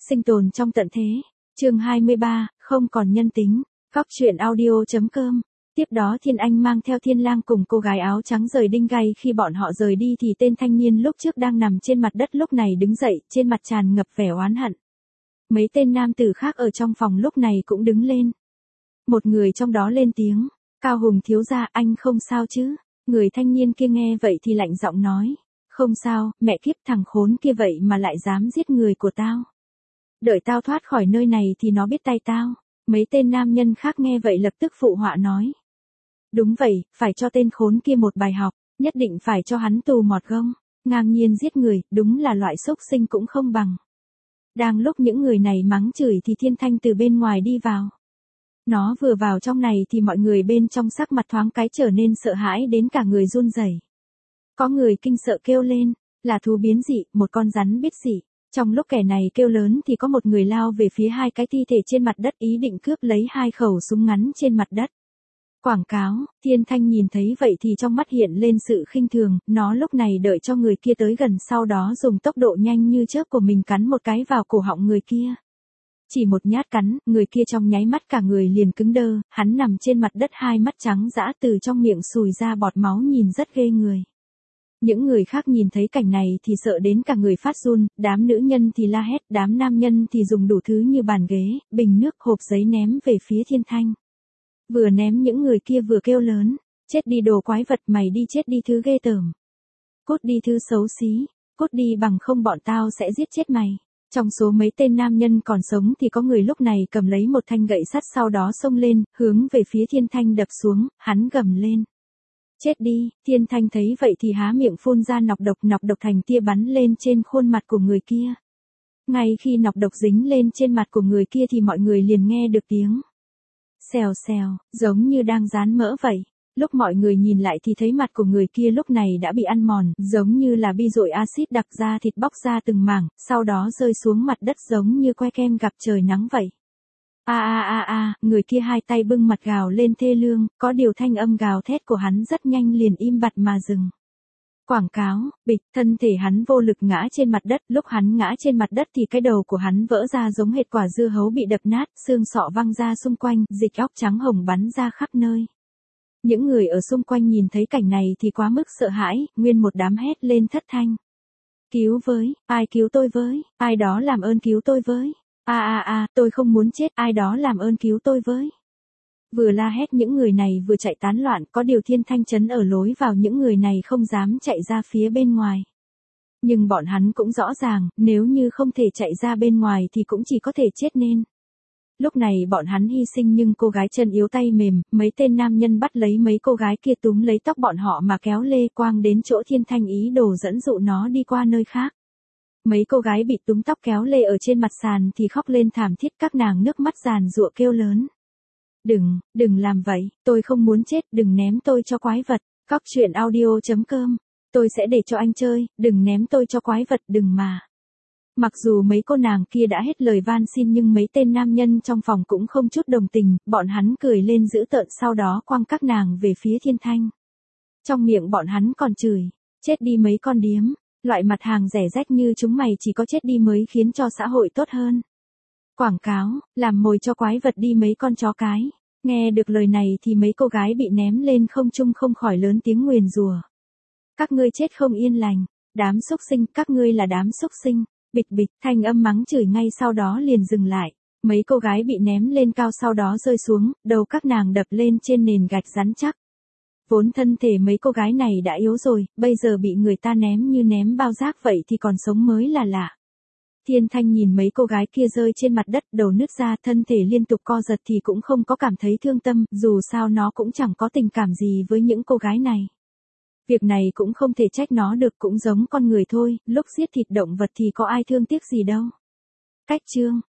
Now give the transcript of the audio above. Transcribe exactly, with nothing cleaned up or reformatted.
Sinh tồn trong tận thế. Chương hai mươi ba, không còn nhân tính. Góc truyện audio.com. Tiếp đó Thiên Anh mang theo Thiên Lang cùng cô gái áo trắng rời Đinh Gai, khi bọn họ rời đi thì tên thanh niên lúc trước đang nằm trên mặt đất lúc này đứng dậy, trên mặt tràn ngập vẻ oán hận. Mấy tên nam tử khác ở trong phòng lúc này cũng đứng lên. Một người trong đó lên tiếng, Cao Hùng thiếu gia, anh không sao chứ? Người thanh niên kia nghe vậy thì lạnh giọng nói, không sao, mẹ kiếp, thằng khốn kia vậy mà lại dám giết người của tao. Đợi tao thoát khỏi nơi này thì nó biết tay tao. Mấy tên nam nhân khác nghe vậy lập tức phụ họa nói. Đúng vậy, phải cho tên khốn kia một bài học, nhất định phải cho hắn tù mọt gông, ngang nhiên giết người, đúng là loại xúc sinh cũng không bằng. Đang lúc những người này mắng chửi thì Thiên Thanh từ bên ngoài đi vào. Nó vừa vào trong này thì mọi người bên trong sắc mặt thoáng cái trở nên sợ hãi đến cả người run rẩy. Có người kinh sợ kêu lên, là thú biến dị, một con rắn biết dị. Trong lúc kẻ này kêu lớn thì có một người lao về phía hai cái thi thể trên mặt đất ý định cướp lấy hai khẩu súng ngắn trên mặt đất. Quảng cáo, Thiên Thanh nhìn thấy vậy thì trong mắt hiện lên sự khinh thường, nó lúc này đợi cho người kia tới gần, sau đó dùng tốc độ nhanh như chớp của mình cắn một cái vào cổ họng người kia. Chỉ một nhát cắn, người kia trong nháy mắt cả người liền cứng đơ, hắn nằm trên mặt đất hai mắt trắng dã, từ trong miệng sùi ra bọt máu nhìn rất ghê người. Những người khác nhìn thấy cảnh này thì sợ đến cả người phát run, đám nữ nhân thì la hét, đám nam nhân thì dùng đủ thứ như bàn ghế, bình nước, hộp giấy ném về phía Thiên Thanh. Vừa ném những người kia vừa kêu lớn, chết đi đồ quái vật, mày đi chết đi thứ ghê tởm. Cút đi thứ xấu xí, cút đi bằng không bọn tao sẽ giết chết mày. Trong số mấy tên nam nhân còn sống thì có người lúc này cầm lấy một thanh gậy sắt, sau đó xông lên, hướng về phía Thiên Thanh đập xuống, hắn gầm lên. Chết đi, Thiên Thanh thấy vậy thì há miệng phun ra nọc độc, nọc độc thành tia bắn lên trên khuôn mặt của người kia. Ngay khi nọc độc dính lên trên mặt của người kia thì mọi người liền nghe được tiếng xèo xèo, giống như đang rán mỡ vậy. Lúc mọi người nhìn lại thì thấy mặt của người kia lúc này đã bị ăn mòn, giống như là bi dội axit đặc ra, thịt bóc ra từng mảng, sau đó rơi xuống mặt đất giống như que kem gặp trời nắng vậy. A a a a, người kia hai tay bưng mặt gào lên thê lương, có điều thanh âm gào thét của hắn rất nhanh liền im bặt mà dừng. Quảng cáo, bịch, thân thể hắn vô lực ngã trên mặt đất, lúc hắn ngã trên mặt đất thì cái đầu của hắn vỡ ra giống hệt quả dưa hấu bị đập nát, xương sọ văng ra xung quanh, dịch óc trắng hồng bắn ra khắp nơi. Những người ở xung quanh nhìn thấy cảnh này thì quá mức sợ hãi, nguyên một đám hét lên thất thanh. Cứu với, ai cứu tôi với, ai đó làm ơn cứu tôi với. A a a, tôi không muốn chết, ai đó làm ơn cứu tôi với. Vừa la hét những người này vừa chạy tán loạn, có điều Thiên Thanh trấn ở lối vào, những người này không dám chạy ra phía bên ngoài. Nhưng bọn hắn cũng rõ ràng, nếu như không thể chạy ra bên ngoài thì cũng chỉ có thể chết nên. Lúc này bọn hắn hy sinh nhưng cô gái chân yếu tay mềm, mấy tên nam nhân bắt lấy mấy cô gái kia túm lấy tóc bọn họ mà kéo lê quang đến chỗ Thiên Thanh ý đồ dẫn dụ nó đi qua nơi khác. Mấy cô gái bị túm tóc kéo lê ở trên mặt sàn thì khóc lên thảm thiết, các nàng nước mắt giàn giụa kêu lớn. Đừng, đừng làm vậy, tôi không muốn chết, đừng ném tôi cho quái vật. Góc truyện audio.com. Tôi sẽ để cho anh chơi, đừng ném tôi cho quái vật, đừng mà. Mặc dù mấy cô nàng kia đã hết lời van xin nhưng mấy tên nam nhân trong phòng cũng không chút đồng tình, bọn hắn cười lên dữ tợn, sau đó quăng các nàng về phía Thiên Thanh. Trong miệng bọn hắn còn chửi, chết đi mấy con điếm, loại mặt hàng rẻ rách như chúng mày chỉ có chết đi mới khiến cho xã hội tốt hơn. Quảng cáo, làm mồi cho quái vật đi mấy con chó cái. Nghe được lời này thì mấy cô gái bị ném lên không trung không khỏi lớn tiếng nguyền rủa. Các ngươi chết không yên lành, đám xúc sinh, các ngươi là đám xúc sinh. Bịch bịch, thanh âm mắng chửi ngay sau đó liền dừng lại. Mấy cô gái bị ném lên cao sau đó rơi xuống, đầu các nàng đập lên trên nền gạch rắn chắc. Vốn thân thể mấy cô gái này đã yếu rồi, bây giờ bị người ta ném như ném bao rác vậy thì còn sống mới là lạ. Thiên Thanh nhìn mấy cô gái kia rơi trên mặt đất, đầu nứt ra, thân thể liên tục co giật thì cũng không có cảm thấy thương tâm, dù sao nó cũng chẳng có tình cảm gì với những cô gái này. Việc này cũng không thể trách nó được, cũng giống con người thôi, lúc giết thịt động vật thì có ai thương tiếc gì đâu. Cách chương